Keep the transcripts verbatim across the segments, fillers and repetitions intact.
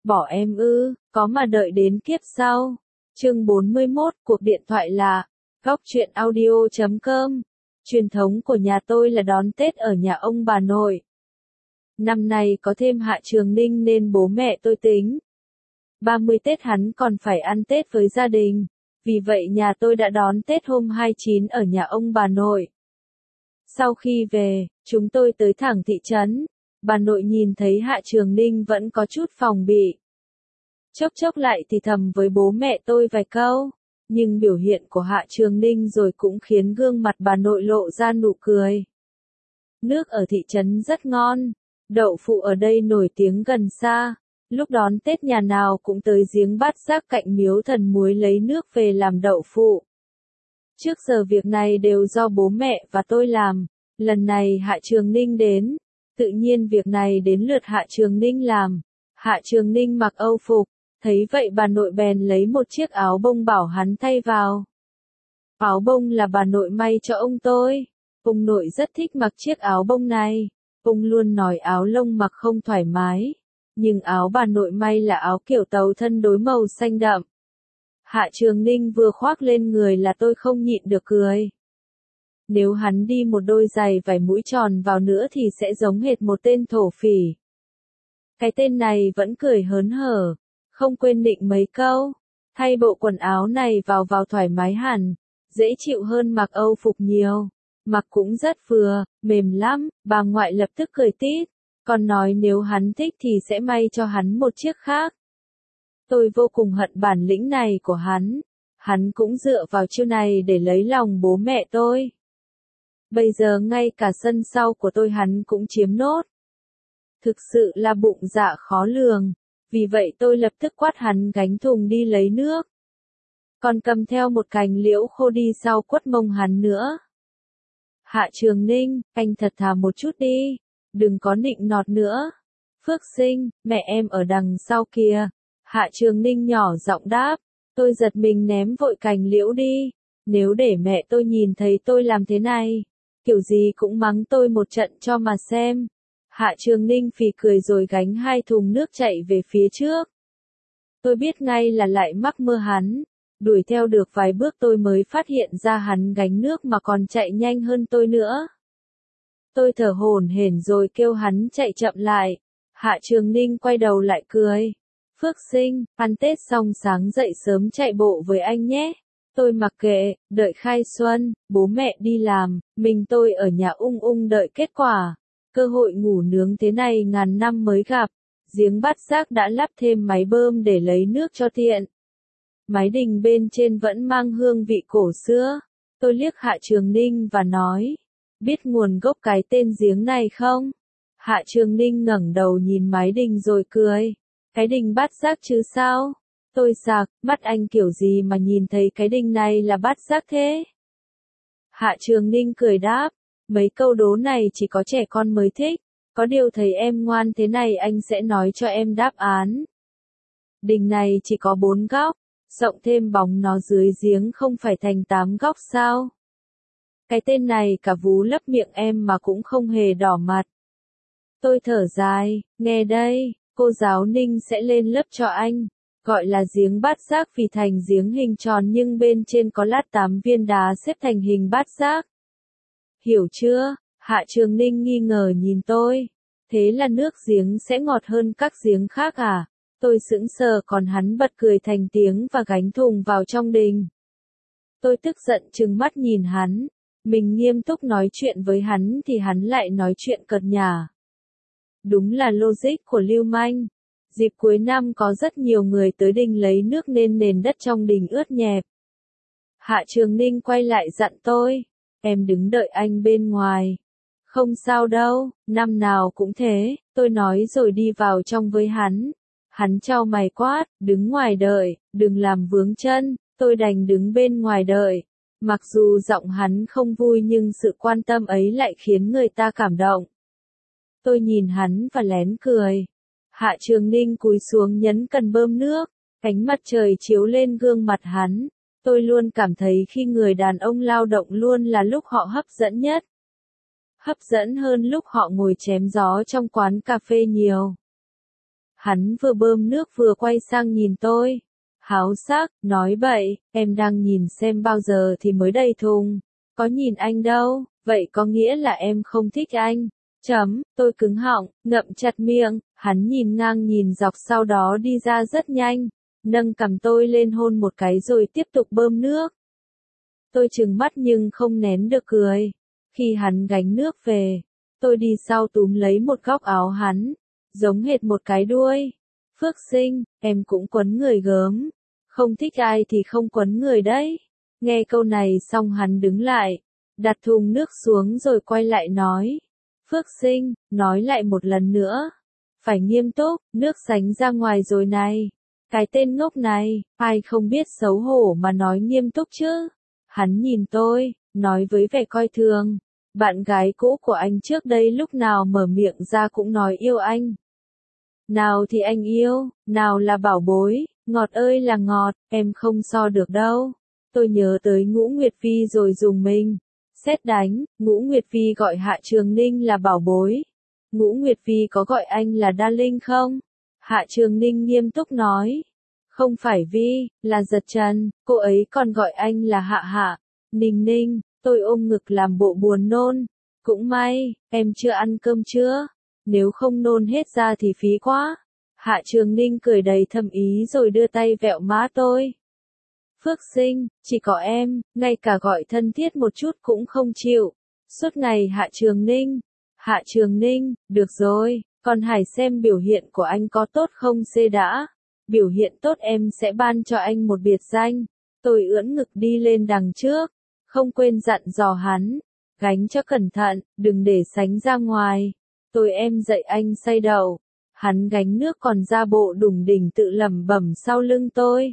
Bỏ em ư, có mà đợi đến kiếp sau. Chương bốn mươi mốt, cuộc điện thoại là góc truyện audio chấm com. Truyền thống của nhà tôi là đón Tết ở nhà ông bà nội. Năm nay có thêm Hạ Trường Ninh nên bố mẹ tôi tính ba mươi Tết hắn còn phải ăn Tết với gia đình. Vì vậy nhà tôi đã đón Tết hôm hai mươi chín ở nhà ông bà nội. Sau khi về, chúng tôi tới thẳng thị trấn. Bà nội nhìn thấy Hạ Trường Ninh vẫn có chút phòng bị. Chốc chốc lại thì thầm với bố mẹ tôi vài câu. Nhưng biểu hiện của Hạ Trường Ninh rồi cũng khiến gương mặt bà nội lộ ra nụ cười. Nước ở thị trấn rất ngon. Đậu phụ ở đây nổi tiếng gần xa. Lúc đón Tết nhà nào cũng tới giếng Bát Giác cạnh miếu thần muối lấy nước về làm đậu phụ. Trước giờ việc này đều do bố mẹ và tôi làm. Lần này Hạ Trường Ninh đến. Tự nhiên việc này đến lượt Hạ Trường Ninh làm. Hạ Trường Ninh mặc âu phục. Thấy vậy bà nội bèn lấy một chiếc áo bông bảo hắn thay vào. Áo bông là bà nội may cho ông tôi. Ông nội rất thích mặc chiếc áo bông này. Ông luôn nói áo lông mặc không thoải mái. Nhưng áo bà nội may là áo kiểu tàu thân đối màu xanh đậm. Hạ Trường Ninh vừa khoác lên người là tôi không nhịn được cười. Nếu hắn đi một đôi giày vải mũi tròn vào nữa thì sẽ giống hệt một tên thổ phỉ. Cái tên này vẫn cười hớn hở, không quên nịnh mấy câu. Thay bộ quần áo này vào vào thoải mái hẳn, dễ chịu hơn mặc âu phục nhiều. Mặc cũng rất vừa, mềm lắm, bà ngoại lập tức cười tít. Còn nói nếu hắn thích thì sẽ may cho hắn một chiếc khác. Tôi vô cùng hận bản lĩnh này của hắn. Hắn cũng dựa vào chiêu này để lấy lòng bố mẹ tôi. Bây giờ ngay cả sân sau của tôi hắn cũng chiếm nốt. Thực sự là bụng dạ khó lường. Vì vậy tôi lập tức quát hắn gánh thùng đi lấy nước. Còn cầm theo một cành liễu khô đi sau quất mông hắn nữa. Hạ Trường Ninh, anh thật thà một chút đi. Đừng có nịnh nọt nữa. Phước Sinh, mẹ em ở đằng sau kìa. Hạ Trường Ninh nhỏ giọng đáp. Tôi giật mình ném vội cành liễu đi. Nếu để mẹ tôi nhìn thấy tôi làm thế này, kiểu gì cũng mắng tôi một trận cho mà xem. Hạ Trường Ninh phì cười rồi gánh hai thùng nước chạy về phía trước. Tôi biết ngay là lại mắc mơ hắn. Đuổi theo được vài bước tôi mới phát hiện ra hắn gánh nước mà còn chạy nhanh hơn tôi nữa. Tôi thở hổn hển rồi kêu hắn chạy chậm lại. Hạ Trường Ninh quay đầu lại cười. Phước Sinh, ăn Tết xong sáng dậy sớm chạy bộ với anh nhé. Tôi mặc kệ, đợi khai xuân, bố mẹ đi làm, mình tôi ở nhà ung ung đợi kết quả. Cơ hội ngủ nướng thế này ngàn năm mới gặp. Giếng Bát Giác đã lắp thêm máy bơm để lấy nước cho tiện. Mái đình bên trên vẫn mang hương vị cổ xưa. Tôi liếc Hạ Trường Ninh và nói. Biết nguồn gốc cái tên giếng này không? Hạ Trường Ninh ngẩng đầu nhìn mái đình rồi cười. Cái đình Bát Giác chứ sao? Tôi sạc, mắt anh kiểu gì mà nhìn thấy cái đình này là Bát Giác thế? Hạ Trường Ninh cười đáp. Mấy câu đố này chỉ có trẻ con mới thích. Có điều thấy em ngoan thế này anh sẽ nói cho em đáp án. Đình này chỉ có bốn góc. Rộng thêm bóng nó dưới giếng không phải thành tám góc sao? Cái tên này cả vú lấp miệng em mà cũng không hề đỏ mặt. Tôi thở dài, nghe đây, cô giáo Ninh sẽ lên lớp cho anh. Gọi là giếng Bát Giác vì thành giếng hình tròn nhưng bên trên có lát tám viên đá xếp thành hình bát giác. Hiểu chưa? Hạ Trường Ninh nghi ngờ nhìn tôi. Thế là nước giếng sẽ ngọt hơn các giếng khác à? Tôi sững sờ còn hắn bật cười thành tiếng và gánh thùng vào trong đình. Tôi tức giận trừng mắt nhìn hắn. Mình nghiêm túc nói chuyện với hắn thì hắn lại nói chuyện cợt nhả. Đúng là logic của lưu manh. Dịp cuối năm có rất nhiều người tới đình lấy nước nên nền đất trong đình ướt nhẹp. Hạ Trường Ninh quay lại dặn tôi. Em đứng đợi anh bên ngoài. Không sao đâu, năm nào cũng thế, tôi nói rồi đi vào trong với hắn. Hắn chau mày quát, đứng ngoài đợi, đừng làm vướng chân, tôi đành đứng bên ngoài đợi. Mặc dù giọng hắn không vui nhưng sự quan tâm ấy lại khiến người ta cảm động. Tôi nhìn hắn và lén cười. Hạ Trường Ninh cúi xuống nhấn cần bơm nước, ánh mặt trời chiếu lên gương mặt hắn. Tôi luôn cảm thấy khi người đàn ông lao động luôn là lúc họ hấp dẫn nhất. Hấp dẫn hơn lúc họ ngồi chém gió trong quán cà phê nhiều. Hắn vừa bơm nước vừa quay sang nhìn tôi. Háo sắc, nói bậy, em đang nhìn xem bao giờ thì mới đầy thùng. Có nhìn anh đâu, vậy có nghĩa là em không thích anh. Chấm, tôi cứng họng, ngậm chặt miệng, hắn nhìn ngang nhìn dọc sau đó đi ra rất nhanh. Nâng cằm tôi lên hôn một cái rồi tiếp tục bơm nước. Tôi trừng mắt nhưng không nén được cười. Khi hắn gánh nước về, tôi đi sau túm lấy một góc áo hắn, giống hệt một cái đuôi. Phước Sinh, em cũng quấn người gớm. Không thích ai thì không quấn người đấy. Nghe câu này xong hắn đứng lại, đặt thùng nước xuống rồi quay lại nói. Phước Sinh, nói lại một lần nữa. Phải nghiêm túc, nước sánh ra ngoài rồi này. Cái tên ngốc này, ai không biết xấu hổ mà nói nghiêm túc chứ. Hắn nhìn tôi, nói với vẻ coi thường. Bạn gái cũ của anh trước đây lúc nào mở miệng ra cũng nói yêu anh. Nào thì anh yêu, nào là bảo bối, ngọt ơi là ngọt, em không so được đâu. Tôi nhớ tới Ngũ Nguyệt Vi rồi dùng mình. Sét đánh, Ngũ Nguyệt Vi gọi Hạ Trường Ninh là bảo bối. Ngũ Nguyệt Vi có gọi anh là darling không? Hạ Trường Ninh nghiêm túc nói. Không phải Vi, là Giật Trần, cô ấy còn gọi anh là Hạ Hạ. Ninh Ninh, tôi ôm ngực làm bộ buồn nôn. Cũng may, em chưa ăn cơm chưa? Nếu không nôn hết ra thì phí quá. Hạ Trường Ninh cười đầy thâm ý rồi đưa tay vẹo má tôi. Phước Sinh, chỉ có em, ngay cả gọi thân thiết một chút cũng không chịu. Suốt ngày Hạ Trường Ninh. Hạ Trường Ninh, được rồi, còn Hải xem biểu hiện của anh có tốt không xê đã. Biểu hiện tốt em sẽ ban cho anh một biệt danh. Tôi ưỡn ngực đi lên đằng trước, không quên dặn dò hắn. Gánh cho cẩn thận, đừng để sánh ra ngoài. Tôi em dạy anh xay đậu. Hắn gánh nước còn ra bộ đùng đỉnh tự lẩm bẩm sau lưng tôi.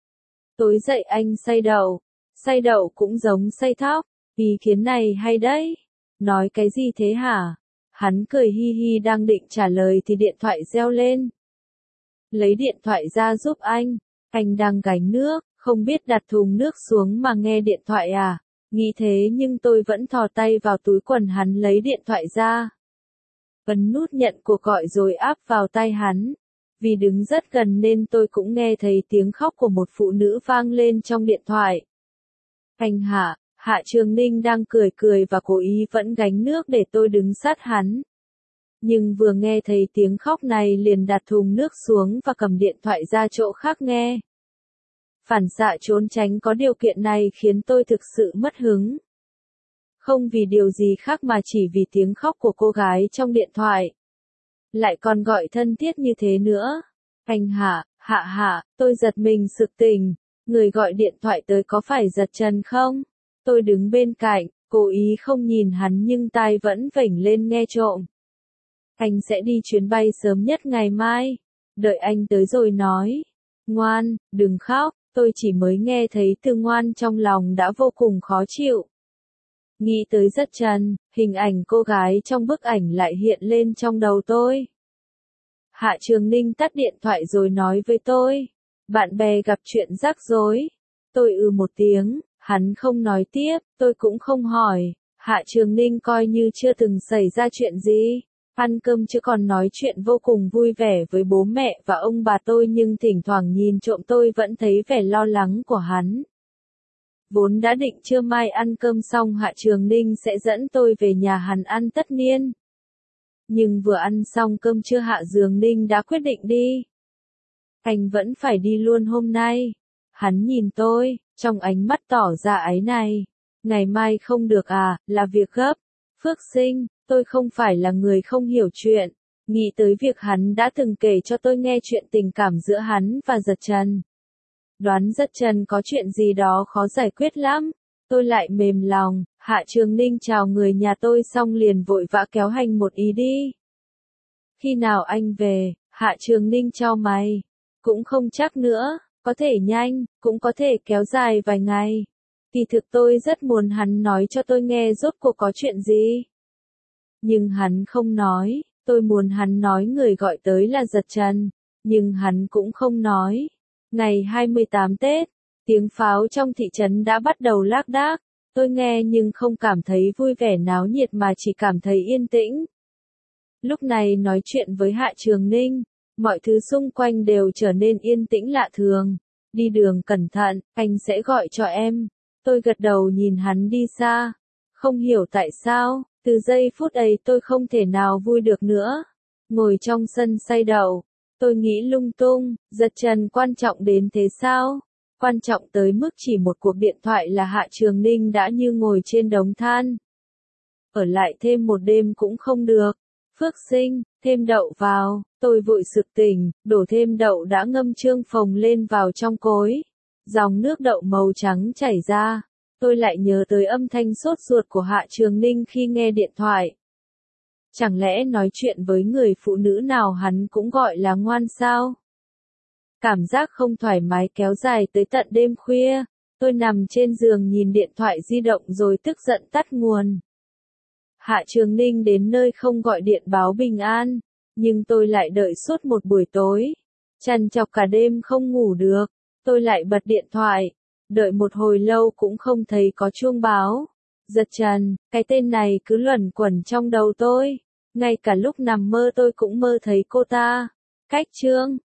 Tôi dạy anh xay đậu. Xay đậu cũng giống xay thóc. Ý kiến này hay đấy. Nói cái gì thế hả? Hắn cười hi hi đang định trả lời thì điện thoại reo lên. Lấy điện thoại ra giúp anh. Anh đang gánh nước, không biết đặt thùng nước xuống mà nghe điện thoại à? Nghĩ thế nhưng tôi vẫn thò tay vào túi quần hắn lấy điện thoại ra. Ấn nút nhận cuộc gọi rồi áp vào tai hắn. Vì đứng rất gần nên tôi cũng nghe thấy tiếng khóc của một phụ nữ vang lên trong điện thoại. Anh Hạ, Hạ Trường Ninh đang cười cười và cố ý vẫn gánh nước để tôi đứng sát hắn. Nhưng vừa nghe thấy tiếng khóc này liền đặt thùng nước xuống và cầm điện thoại ra chỗ khác nghe. Phản xạ trốn tránh có điều kiện này khiến tôi thực sự mất hứng. Không vì điều gì khác mà chỉ vì tiếng khóc của cô gái trong điện thoại. Lại còn gọi thân thiết như thế nữa. Anh Hạ, Hạ Hạ, tôi giật mình sực tỉnh. Người gọi điện thoại tới có phải Giật Trần không? Tôi đứng bên cạnh, cố ý không nhìn hắn nhưng tai vẫn vểnh lên nghe trộm. Anh sẽ đi chuyến bay sớm nhất ngày mai. Đợi anh tới rồi nói. Ngoan, đừng khóc, tôi chỉ mới nghe thấy từ ngoan trong lòng đã vô cùng khó chịu. Nghĩ tới Giật Trần, hình ảnh cô gái trong bức ảnh lại hiện lên trong đầu tôi. Hạ Trường Ninh tắt điện thoại rồi nói với tôi. Bạn bè gặp chuyện rắc rối. Tôi ừ một tiếng, hắn không nói tiếp, tôi cũng không hỏi. Hạ Trường Ninh coi như chưa từng xảy ra chuyện gì. Ăn cơm chứ còn nói chuyện vô cùng vui vẻ với bố mẹ và ông bà tôi nhưng thỉnh thoảng nhìn trộm tôi vẫn thấy vẻ lo lắng của hắn. Vốn đã định trưa mai ăn cơm xong Hạ Trường Ninh sẽ dẫn tôi về nhà hắn ăn tất niên. Nhưng vừa ăn xong cơm trưa Hạ Trường Ninh đã quyết định đi. Anh vẫn phải đi luôn hôm nay. Hắn nhìn tôi, trong ánh mắt tỏ ra áy này. Ngày mai không được à, là việc gấp. Phước Sinh, tôi không phải là người không hiểu chuyện. Nghĩ tới việc hắn đã từng kể cho tôi nghe chuyện tình cảm giữa hắn và Giật Trần. Đoán Giật Trần có chuyện gì đó khó giải quyết lắm. Tôi lại mềm lòng, Hạ Trường Ninh chào người nhà tôi xong liền vội vã kéo hành một ý đi. Khi nào anh về, Hạ Trường Ninh chau mày. Cũng không chắc nữa, có thể nhanh, cũng có thể kéo dài vài ngày. Kỳ thực tôi rất muốn hắn nói cho tôi nghe rốt cuộc có chuyện gì. Nhưng hắn không nói, tôi muốn hắn nói người gọi tới là Giật Trần. Nhưng hắn cũng không nói. Ngày hai mươi tám Tết, tiếng pháo trong thị trấn đã bắt đầu lác đác. Tôi nghe nhưng không cảm thấy vui vẻ náo nhiệt mà chỉ cảm thấy yên tĩnh. Lúc này nói chuyện với Hạ Trường Ninh, Mọi thứ xung quanh đều trở nên yên tĩnh lạ thường. Đi đường cẩn thận, anh sẽ gọi cho em. Tôi gật đầu nhìn hắn đi xa. Không hiểu tại sao, từ giây phút ấy tôi không thể nào vui được nữa. Ngồi trong sân xay đậu, tôi nghĩ lung tung, giật Trần quan trọng đến thế sao? Quan trọng tới mức chỉ một cuộc điện thoại là Hạ Trường Ninh đã như ngồi trên đống than. Ở lại thêm một đêm cũng không được. Phước Sinh, thêm đậu vào, tôi vội sực tỉnh, đổ thêm đậu đã ngâm trương phồng lên vào trong cối. Dòng nước đậu màu trắng chảy ra. Tôi lại nhớ tới âm thanh sốt ruột của Hạ Trường Ninh khi nghe điện thoại. Chẳng lẽ nói chuyện với người phụ nữ nào hắn cũng gọi là ngoan sao? Cảm giác không thoải mái kéo dài tới tận đêm khuya. Tôi nằm trên giường nhìn điện thoại di động rồi tức giận tắt nguồn. Hạ Trường Ninh đến nơi không gọi điện báo bình an, nhưng tôi lại đợi suốt một buổi tối. Trằn trọc cả đêm không ngủ được, tôi lại bật điện thoại, đợi một hồi lâu cũng không thấy có chuông báo. Giật Trần, cái tên này cứ luẩn quẩn trong đầu tôi, ngay cả lúc nằm mơ tôi cũng mơ thấy cô ta. Cách chương